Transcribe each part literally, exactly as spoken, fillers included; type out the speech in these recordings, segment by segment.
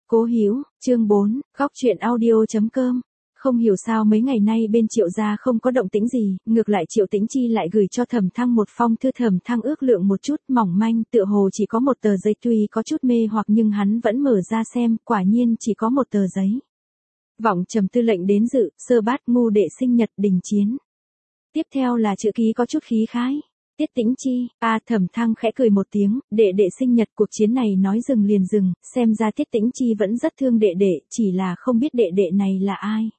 Cố Hữu, chương bốn, góc truyện audio.com. Không hiểu sao mấy ngày nay bên Triệu gia không có động tĩnh gì, ngược lại Triệu Tĩnh Chi lại gửi cho Thẩm Thăng một phong thư. Thẩm Thăng ước lượng một chút, mỏng manh, tựa hồ chỉ có một tờ giấy, tuy có chút mê hoặc nhưng hắn vẫn mở ra xem, quả nhiên chỉ có một tờ giấy. Vọng Trầm Tư lệnh đến dự, sơ bát ngu đệ sinh nhật đình chiến. Tiếp theo là chữ ký có chút khí khái. Tiết Tĩnh Chi, a à, Thẩm Thăng khẽ cười một tiếng, đệ đệ sinh nhật, cuộc chiến này nói dừng liền dừng, xem ra Tiết Tĩnh Chi vẫn rất thương đệ đệ, chỉ là không biết đệ đệ này là ai.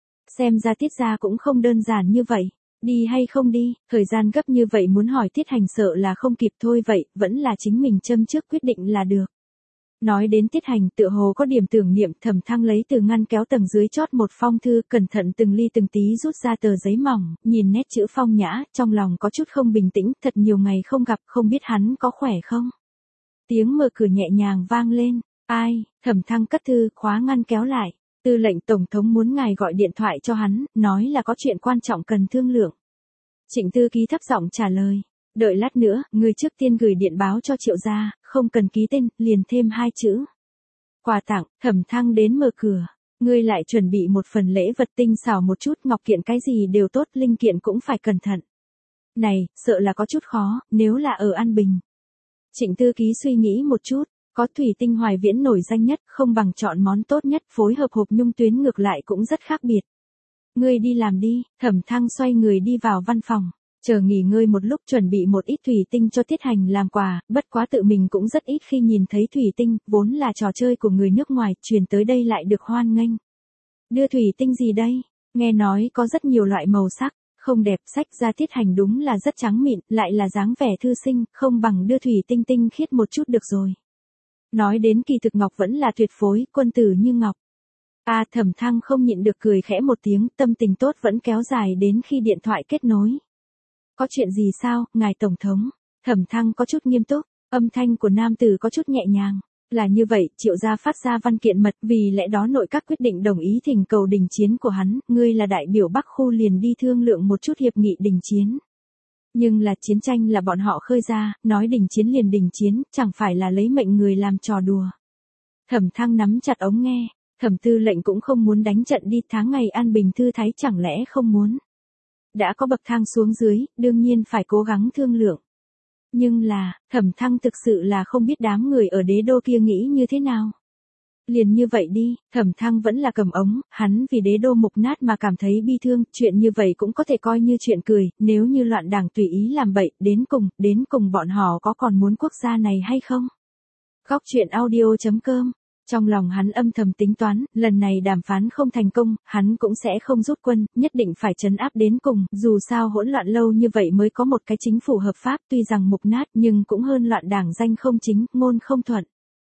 Xem ra Tiết gia cũng không đơn giản như vậy, đi hay không đi, thời gian gấp như vậy muốn hỏi Tiết Hành sợ là không kịp thôi, vậy, vẫn là chính mình châm trước quyết định là được. Nói đến Tiết Hành tựa hồ có điểm tưởng niệm, Thẩm Thăng lấy từ ngăn kéo tầng dưới chót một phong thư, cẩn thận từng ly từng tí rút ra tờ giấy mỏng, nhìn nét chữ phong nhã, trong lòng có chút không bình tĩnh, thật nhiều ngày không gặp, không biết hắn có khỏe không. Tiếng mở cửa nhẹ nhàng vang lên, ai, Thẩm Thăng cất thư, khóa ngăn kéo lại, tư lệnh tổng thống muốn ngài gọi điện thoại cho hắn, nói là có chuyện quan trọng cần thương lượng. Trịnh Tư Ký thấp giọng trả lời. Đợi lát nữa, người trước tiên gửi điện báo cho Triệu gia, không cần ký tên, liền thêm hai chữ. Quà tặng. Thẩm Thăng đến mở cửa. Ngươi lại chuẩn bị một phần lễ vật tinh xảo một chút, ngọc kiện cái gì đều tốt, linh kiện cũng phải cẩn thận. Này, sợ là có chút khó, nếu là ở An Bình. Trịnh Tư Ký suy nghĩ một chút, có thủy tinh Hoài Viễn nổi danh nhất, không bằng chọn món tốt nhất, phối hợp hộp nhung tuyến ngược lại cũng rất khác biệt. Ngươi đi làm đi. Thẩm Thăng xoay người đi vào văn phòng. Chờ nghỉ ngơi một lúc chuẩn bị một ít thủy tinh cho Tiết Hành làm quà, bất quá tự mình cũng rất ít khi nhìn thấy thủy tinh, vốn là trò chơi của người nước ngoài, truyền tới đây lại được hoan nghênh. Đưa thủy tinh gì đây? Nghe nói có rất nhiều loại màu sắc, không đẹp, sách ra Tiết Hành đúng là rất trắng mịn, lại là dáng vẻ thư sinh, không bằng đưa thủy tinh tinh khiết một chút được rồi. Nói đến kỳ thực ngọc vẫn là tuyệt phối, quân tử như ngọc. A à, Thẩm Thăng không nhịn được cười khẽ một tiếng, tâm tình tốt vẫn kéo dài đến khi điện thoại kết nối. Có chuyện gì sao, ngài tổng thống? Thẩm Thăng có chút nghiêm túc, âm thanh của nam tử có chút nhẹ nhàng. Là như vậy, Triệu gia phát ra văn kiện mật, vì lẽ đó nội các quyết định đồng ý thỉnh cầu đình chiến của hắn, ngươi là đại biểu Bắc khu liền đi thương lượng một chút hiệp nghị đình chiến. Nhưng là chiến tranh là bọn họ khơi ra, nói đình chiến liền đình chiến, chẳng phải là lấy mệnh người làm trò đùa. Thẩm Thăng nắm chặt ống nghe, Thẩm tư lệnh cũng không muốn đánh trận đi, tháng ngày an bình thư thái chẳng lẽ không muốn. Đã có bậc thang xuống dưới, đương nhiên phải cố gắng thương lượng. Nhưng là, Thẩm Thăng thực sự là không biết đám người ở đế đô kia nghĩ như thế nào. Liền như vậy đi, Thẩm Thăng vẫn là cầm ống, hắn vì đế đô mục nát mà cảm thấy bi thương, chuyện như vậy cũng có thể coi như chuyện cười, nếu như loạn đảng tùy ý làm bậy, đến cùng, đến cùng bọn họ có còn muốn quốc gia này hay không? Góc truyện audio.com. Trong lòng hắn âm thầm tính toán, lần này đàm phán không thành công, hắn cũng sẽ không rút quân, nhất định phải trấn áp đến cùng, dù sao hỗn loạn lâu như vậy mới có một cái chính phủ hợp pháp, tuy rằng mục nát nhưng cũng hơn loạn đảng danh không chính, ngôn không thuận.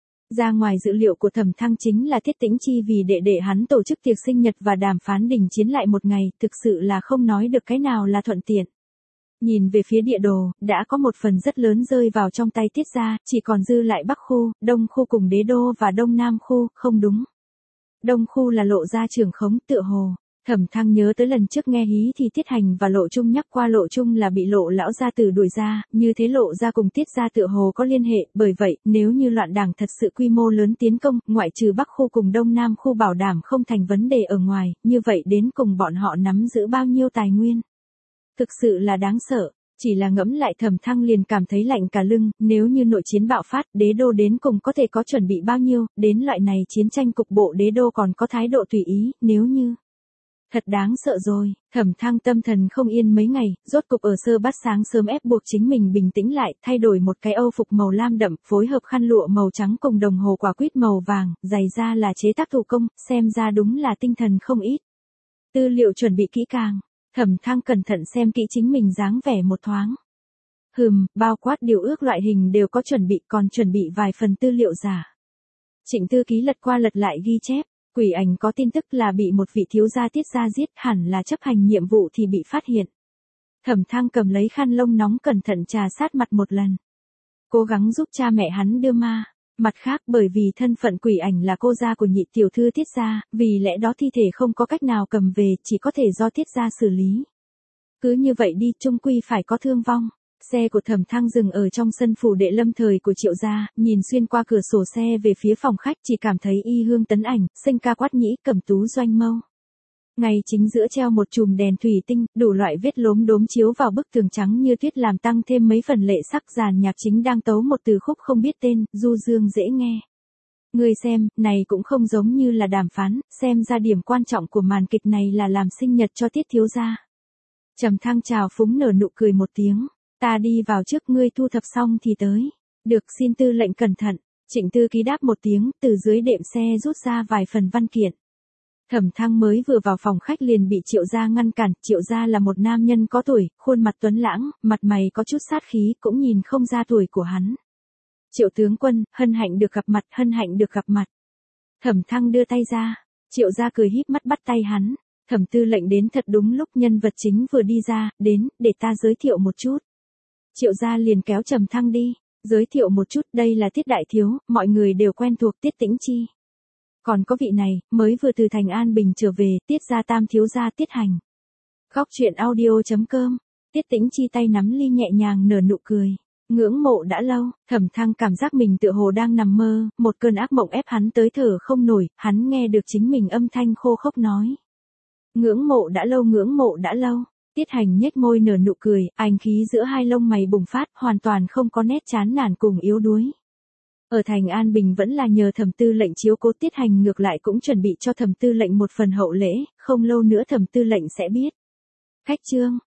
Ra ngoài dự liệu của Thẩm Thăng chính là Tiết Tĩnh Chi vì đệ đệ hắn tổ chức tiệc sinh nhật và đàm phán đình chiến lại một ngày, thực sự là không nói được cái nào là thuận tiện. Nhìn về phía địa đồ, đã có một phần rất lớn rơi vào trong tay Tiết gia, chỉ còn dư lại Bắc khu, Đông khu cùng đế đô và Đông Nam khu, không đúng. Đông khu là Lộ gia trưởng khống, tựa hồ. Thẩm Thăng nhớ tới lần trước nghe hí thì Tiết Hành và Lộ Trung nhắc qua Lộ Trung là bị Lộ lão gia tử đuổi ra, như thế Lộ gia cùng Tiết gia tựa hồ có liên hệ, bởi vậy, nếu như loạn đảng thật sự quy mô lớn tiến công, ngoại trừ Bắc khu cùng Đông Nam khu bảo đảm không thành vấn đề ở ngoài, như vậy đến cùng bọn họ nắm giữ bao nhiêu tài nguyên. Thực sự là đáng sợ, chỉ là ngẫm lại Thẩm Thăng liền cảm thấy lạnh cả lưng, nếu như nội chiến bạo phát, đế đô đến cùng có thể có chuẩn bị bao nhiêu, đến loại này chiến tranh cục bộ đế đô còn có thái độ tùy ý, nếu như... Thật đáng sợ rồi, Thẩm Thăng tâm thần không yên mấy ngày, rốt cục ở sơ bát sáng sớm ép buộc chính mình bình tĩnh lại, thay đổi một cái âu phục màu lam đậm, phối hợp khăn lụa màu trắng cùng đồng hồ quả quýt màu vàng, giày da là chế tác thủ công, xem ra đúng là tinh thần không ít. Tư liệu chuẩn bị kỹ càng. Thẩm Thăng cẩn thận xem kỹ chính mình dáng vẻ một thoáng. Hừm, bao quát điều ước loại hình đều có chuẩn bị, còn chuẩn bị vài phần tư liệu giả. Trịnh Tư Ký lật qua lật lại ghi chép, Quỷ Ảnh có tin tức là bị một vị thiếu gia Tiết gia giết, hẳn là chấp hành nhiệm vụ thì bị phát hiện. Thẩm Thăng cầm lấy khăn lông nóng cẩn thận trà sát mặt một lần. Cố gắng giúp cha mẹ hắn đưa ma. Mặt khác bởi vì thân phận Quỷ Ảnh là cô gia của nhị tiểu thư Tiết gia, vì lẽ đó thi thể không có cách nào cầm về, chỉ có thể do Tiết gia xử lý. Cứ như vậy đi, chung quy phải có thương vong. Xe của Thẩm Thăng dừng ở trong sân phủ đệ lâm thời của Triệu gia, nhìn xuyên qua cửa sổ xe về phía phòng khách chỉ cảm thấy y hương tấn ảnh, sinh ca quát nhĩ, cẩm tú doanh mâu. Ngay chính giữa treo một chùm đèn thủy tinh, đủ loại vết lốm đốm chiếu vào bức tường trắng như tuyết làm tăng thêm mấy phần lệ sắc. Dàn nhạc chính đang tấu một từ khúc không biết tên, du dương dễ nghe. Người xem, này cũng không giống như là đàm phán, xem ra điểm quan trọng của màn kịch này là làm sinh nhật cho Tiết thiếu gia. Trầm Thăng chào phúng nở nụ cười một tiếng, ta đi vào trước, ngươi thu thập xong thì tới. Được, xin tư lệnh cẩn thận. Trịnh Tư Ký đáp một tiếng, từ dưới đệm xe rút ra vài phần văn kiện. Thẩm Thăng mới vừa vào phòng khách liền bị Triệu gia ngăn cản. Triệu gia là một nam nhân có tuổi, khuôn mặt tuấn lãng, mặt mày có chút sát khí, cũng nhìn không ra tuổi của hắn. Triệu tướng quân, hân hạnh được gặp mặt, hân hạnh được gặp mặt. Thẩm Thăng đưa tay ra, Triệu gia cười híp mắt bắt tay hắn. Thẩm tư lệnh đến thật đúng lúc, nhân vật chính vừa đi ra, đến, để ta giới thiệu một chút. Triệu gia liền kéo Trầm Thăng đi, giới thiệu một chút, đây là Tiết đại thiếu, mọi người đều quen thuộc, Tiết Tĩnh Chi. Còn có vị này, mới vừa từ thành An Bình trở về, Tiết gia tam thiếu gia Tiết Hành. Góc truyện audio chấm com, Tiết Tĩnh Chi tay nắm ly nhẹ nhàng nở nụ cười. Ngưỡng mộ đã lâu, Thẩm Thăng cảm giác mình tựa hồ đang nằm mơ, một cơn ác mộng ép hắn tới thở không nổi, hắn nghe được chính mình âm thanh khô khốc nói. Ngưỡng mộ đã lâu, ngưỡng mộ đã lâu. Tiết Hành nhếch môi nở nụ cười, ánh khí giữa hai lông mày bùng phát, hoàn toàn không có nét chán nản cùng yếu đuối. Ở thành An Bình vẫn là nhờ Thẩm tư lệnh chiếu cố, Tiết Hành ngược lại cũng chuẩn bị cho Thẩm tư lệnh một phần hậu lễ, không lâu nữa Thẩm tư lệnh sẽ biết. Khách trương,